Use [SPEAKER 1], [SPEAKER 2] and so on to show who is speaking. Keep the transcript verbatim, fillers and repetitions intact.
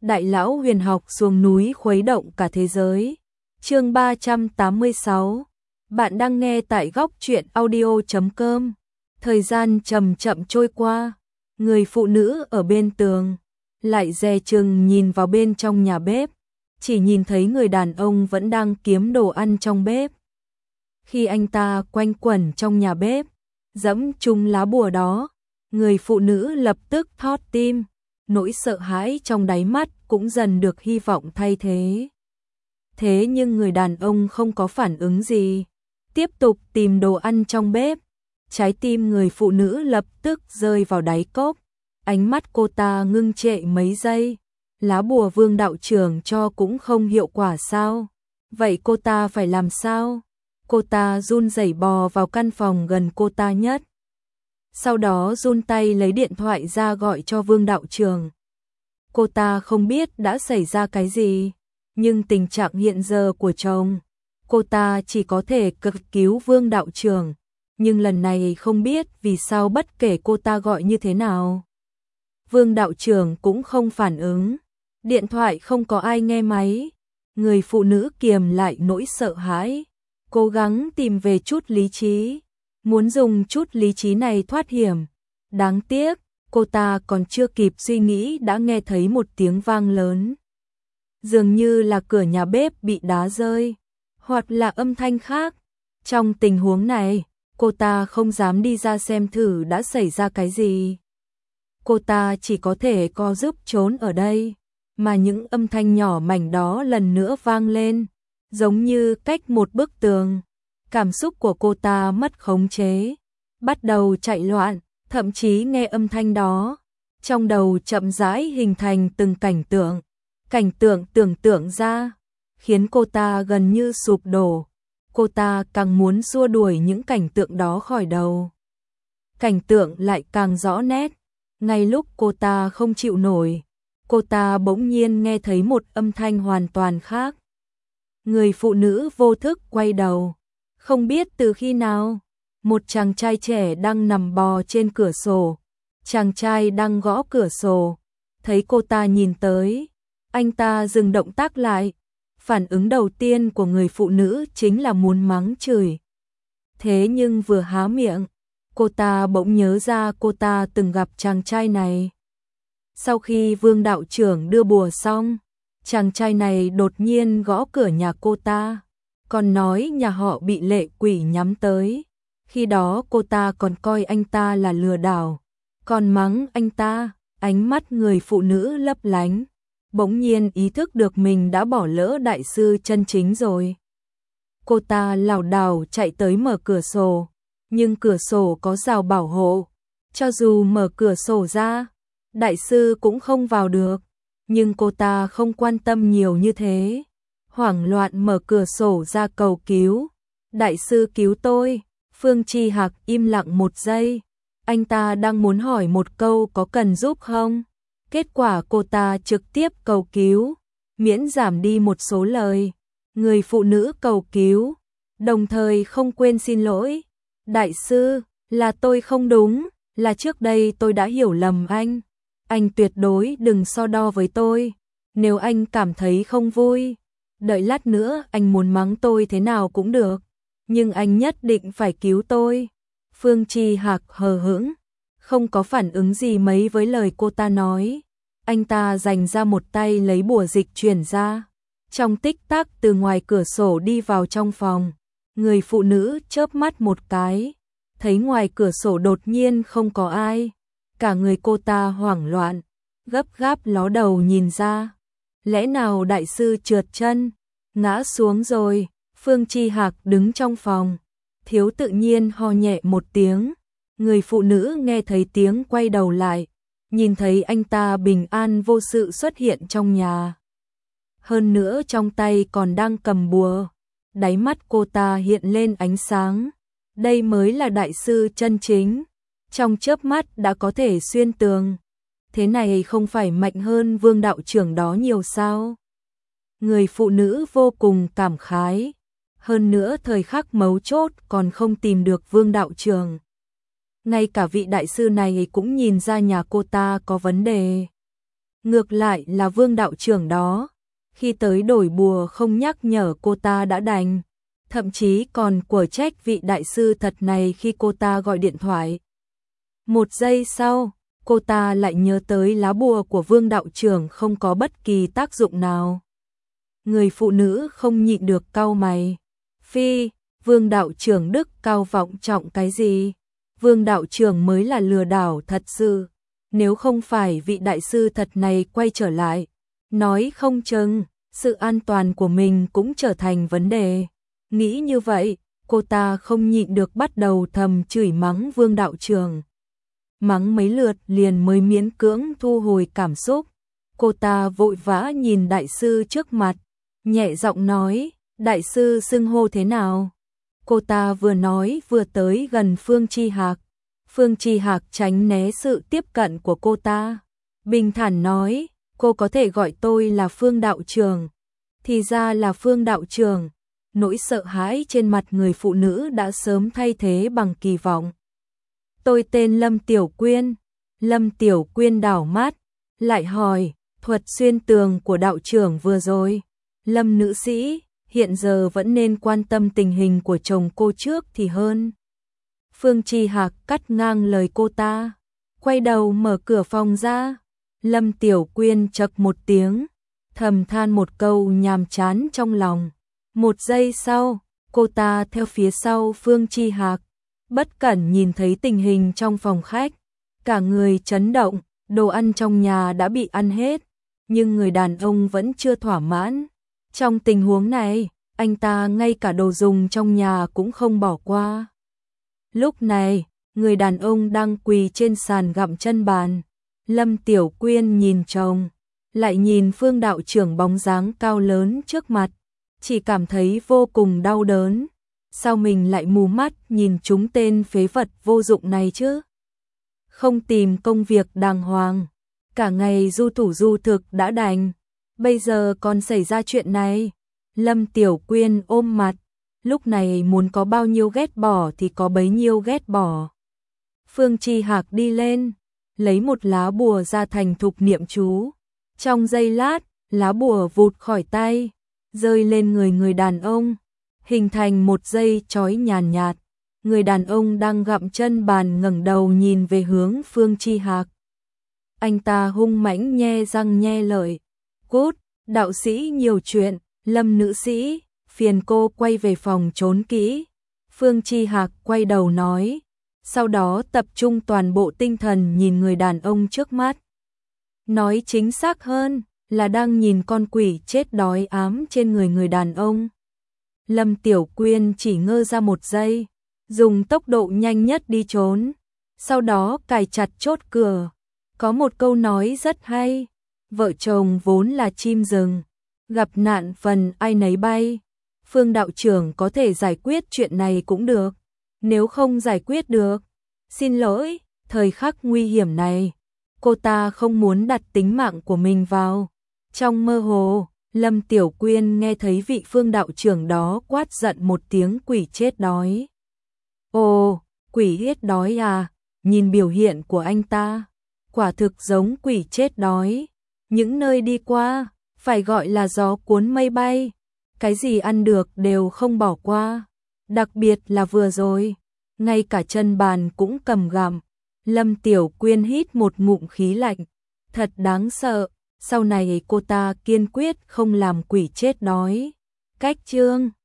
[SPEAKER 1] Đại lão huyền học xuống núi khuấy động cả thế giới. Chương ba trăm tám mươi sáu. Bạn đang nghe tại góc truyện audio chấm com. Thời gian chậm chậm trôi qua, người phụ nữ ở bên tường lại dè chừng nhìn vào bên trong nhà bếp, chỉ nhìn thấy người đàn ông vẫn đang kiếm đồ ăn trong bếp. Khi anh ta quanh quẩn trong nhà bếp, dẫm chung lá bùa đó, người phụ nữ lập tức thót tim, nỗi sợ hãi trong đáy mắt cũng dần được hy vọng thay thế. Thế nhưng người đàn ông không có phản ứng gì, tiếp tục tìm đồ ăn trong bếp. Trái tim người phụ nữ lập tức rơi vào đáy cốc, ánh mắt cô ta ngưng trệ mấy giây. Lá bùa Vương đạo trưởng cho cũng không hiệu quả sao? Vậy cô ta phải làm sao? Cô ta run rẩy bò vào căn phòng gần cô ta nhất. Sau đó run tay lấy điện thoại ra gọi cho Vương đạo trưởng. Cô ta không biết đã xảy ra cái gì, nhưng tình trạng hiện giờ của chồng, cô ta chỉ có thể cực cứu Vương đạo trưởng. Nhưng lần này không biết vì sao bất kể cô ta gọi như thế nào, Vương đạo trưởng cũng không phản ứng. Điện thoại không có ai nghe máy. Người phụ nữ kiềm lại nỗi sợ hãi, cố gắng tìm về chút lý trí, muốn dùng chút lý trí này thoát hiểm. Đáng tiếc, cô ta còn chưa kịp suy nghĩ đã nghe thấy một tiếng vang lớn. Dường như là cửa nhà bếp bị đá rơi, hoặc là âm thanh khác. Trong tình huống này, cô ta không dám đi ra xem thử đã xảy ra cái gì. Cô ta chỉ có thể co giúp trốn ở đây, mà những âm thanh nhỏ mảnh đó lần nữa vang lên, giống như cách một bức tường. Cảm xúc của cô ta mất khống chế, bắt đầu chạy loạn, thậm chí nghe âm thanh đó, trong đầu chậm rãi hình thành từng cảnh tượng. Cảnh tượng tưởng tượng ra, khiến cô ta gần như sụp đổ. Cô ta càng muốn xua đuổi những cảnh tượng đó khỏi đầu. Cảnh tượng lại càng rõ nét. Ngay lúc cô ta không chịu nổi, cô ta bỗng nhiên nghe thấy một âm thanh hoàn toàn khác. Người phụ nữ vô thức quay đầu. Không biết từ khi nào, một chàng trai trẻ đang nằm bò trên cửa sổ. Chàng trai đang gõ cửa sổ. Thấy cô ta nhìn tới, anh ta dừng động tác lại. Phản ứng đầu tiên của người phụ nữ chính là muốn mắng chửi. Thế nhưng vừa há miệng, cô ta bỗng nhớ ra cô ta từng gặp chàng trai này. Sau khi Vương đạo trưởng đưa bùa xong, chàng trai này đột nhiên gõ cửa nhà cô ta, còn nói nhà họ bị lệ quỷ nhắm tới. Khi đó cô ta còn coi anh ta là lừa đảo, còn mắng anh ta. Ánh mắt người phụ nữ lấp lánh, bỗng nhiên ý thức được mình đã bỏ lỡ đại sư chân chính rồi. Cô ta lảo đảo chạy tới mở cửa sổ, nhưng cửa sổ có rào bảo hộ, cho dù mở cửa sổ ra, đại sư cũng không vào được. Nhưng cô ta không quan tâm nhiều như thế, hoảng loạn mở cửa sổ ra cầu cứu. Đại sư cứu tôi. Phương Chi Hạc im lặng một giây, anh ta đang muốn hỏi một câu có cần giúp không? Kết quả cô ta trực tiếp cầu cứu, miễn giảm đi một số lời. Người phụ nữ cầu cứu, đồng thời không quên xin lỗi. Đại sư, là tôi không đúng, là trước đây tôi đã hiểu lầm anh. Anh tuyệt đối đừng so đo với tôi. Nếu anh cảm thấy không vui, đợi lát nữa anh muốn mắng tôi thế nào cũng được, nhưng anh nhất định phải cứu tôi. Phương Chi Hạc hờ hững, không có phản ứng gì mấy với lời cô ta nói. Anh ta dành ra một tay lấy bùa dịch chuyển ra. Trong tích tắc từ ngoài cửa sổ đi vào trong phòng. Người phụ nữ chớp mắt một cái, thấy ngoài cửa sổ đột nhiên không có ai. Cả người cô ta hoảng loạn, gấp gáp ló đầu nhìn ra. Lẽ nào đại sư trượt chân, ngã xuống rồi? Phương Chi Hạc đứng trong phòng, thiếu tự nhiên ho nhẹ một tiếng. Người phụ nữ nghe thấy tiếng quay đầu lại, nhìn thấy anh ta bình an vô sự xuất hiện trong nhà. Hơn nữa trong tay còn đang cầm bùa. Đáy mắt cô ta hiện lên ánh sáng. Đây mới là đại sư chân chính. Trong chớp mắt đã có thể xuyên tường. Thế này không phải mạnh hơn Vương đạo trưởng đó nhiều sao? Người phụ nữ vô cùng cảm khái. Hơn nữa thời khắc mấu chốt còn không tìm được Vương đạo trưởng. Ngay cả vị đại sư này cũng nhìn ra nhà cô ta có vấn đề. Ngược lại là Vương đạo trưởng đó, khi tới đổi bùa không nhắc nhở cô ta đã đành, thậm chí còn quở trách vị đại sư thật này khi cô ta gọi điện thoại. Một giây sau, cô ta lại nhớ tới lá bùa của Vương đạo trưởng không có bất kỳ tác dụng nào. Người phụ nữ không nhịn được cau mày. Phi, Vương đạo trưởng đức cao vọng trọng cái gì? Vương đạo trưởng mới là lừa đảo thật sự. Nếu không phải vị đại sư thật này quay trở lại, nói không chừng, sự an toàn của mình cũng trở thành vấn đề. Nghĩ như vậy, cô ta không nhịn được bắt đầu thầm chửi mắng Vương đạo trưởng. Mắng mấy lượt liền mới miễn cưỡng thu hồi cảm xúc. Cô ta vội vã nhìn đại sư trước mặt, nhẹ giọng nói, đại sư xưng hô thế nào? Cô ta vừa nói vừa tới gần Phương Chi Hạc. Phương Chi Hạc tránh né sự tiếp cận của cô ta. Bình thản nói, cô có thể gọi tôi là Phương đạo trưởng. Thì ra là Phương đạo trưởng. Nỗi sợ hãi trên mặt người phụ nữ đã sớm thay thế bằng kỳ vọng. Tôi tên Lâm Tiểu Quyên. Lâm Tiểu Quyên đảo mắt, lại hỏi, thuật xuyên tường của đạo trưởng vừa rồi. Lâm nữ sĩ, hiện giờ vẫn nên quan tâm tình hình của chồng cô trước thì hơn. Phương Chi Hạc cắt ngang lời cô ta, quay đầu mở cửa phòng ra. Lâm Tiểu Quyên chậc một tiếng, thầm than một câu nhàm chán trong lòng. Một giây sau, cô ta theo phía sau Phương Chi Hạc, bất cẩn nhìn thấy tình hình trong phòng khách. Cả người chấn động, đồ ăn trong nhà đã bị ăn hết, nhưng người đàn ông vẫn chưa thỏa mãn. Trong tình huống này, anh ta ngay cả đồ dùng trong nhà cũng không bỏ qua. Lúc này, người đàn ông đang quỳ trên sàn gặm chân bàn. Lâm Tiểu Quyên nhìn chồng, lại nhìn Phương đạo trưởng bóng dáng cao lớn trước mặt, chỉ cảm thấy vô cùng đau đớn. Sao mình lại mù mắt nhìn chúng tên phế vật vô dụng này chứ? Không tìm công việc đàng hoàng, cả ngày du thủ du thực đã đành, bây giờ còn xảy ra chuyện này. Lâm Tiểu Quyên ôm mặt, lúc này muốn có bao nhiêu ghét bỏ thì có bấy nhiêu ghét bỏ. Phương Chi Hạc đi lên, lấy một lá bùa ra thành thục niệm chú. Trong giây lát, lá bùa vụt khỏi tay, rơi lên người người đàn ông, hình thành một dây chói nhàn nhạt. Người đàn ông đang gặm chân bàn ngẩng đầu nhìn về hướng Phương Chi Hạc. Anh ta hung mãnh nhe răng nhe lợi. Cút, đạo sĩ nhiều chuyện, Lâm nữ sĩ, phiền cô quay về phòng trốn kỹ. Phương Chi Hạc quay đầu nói, sau đó tập trung toàn bộ tinh thần nhìn người đàn ông trước mắt. Nói chính xác hơn là đang nhìn con quỷ chết đói ám trên người người đàn ông. Lâm Tiểu Quyên chỉ ngơ ra một giây, dùng tốc độ nhanh nhất đi trốn, sau đó cài chặt chốt cửa. Có một câu nói rất hay, vợ chồng vốn là chim rừng, gặp nạn phần ai nấy bay. Phương đạo trưởng có thể giải quyết chuyện này cũng được, nếu không giải quyết được, xin lỗi, thời khắc nguy hiểm này, cô ta không muốn đặt tính mạng của mình vào. Trong mơ hồ, Lâm Tiểu Quyên nghe thấy vị Phương đạo trưởng đó quát giận một tiếng quỷ chết đói. Ồ, quỷ hết đói à, nhìn biểu hiện của anh ta, quả thực giống quỷ chết đói. Những nơi đi qua, phải gọi là gió cuốn mây bay, cái gì ăn được đều không bỏ qua. Đặc biệt là vừa rồi, ngay cả chân bàn cũng cầm gặm. Lâm Tiểu Quyên hít một ngụm khí lạnh, thật đáng sợ, sau này cô ta kiên quyết không làm quỷ chết đói. Cách chương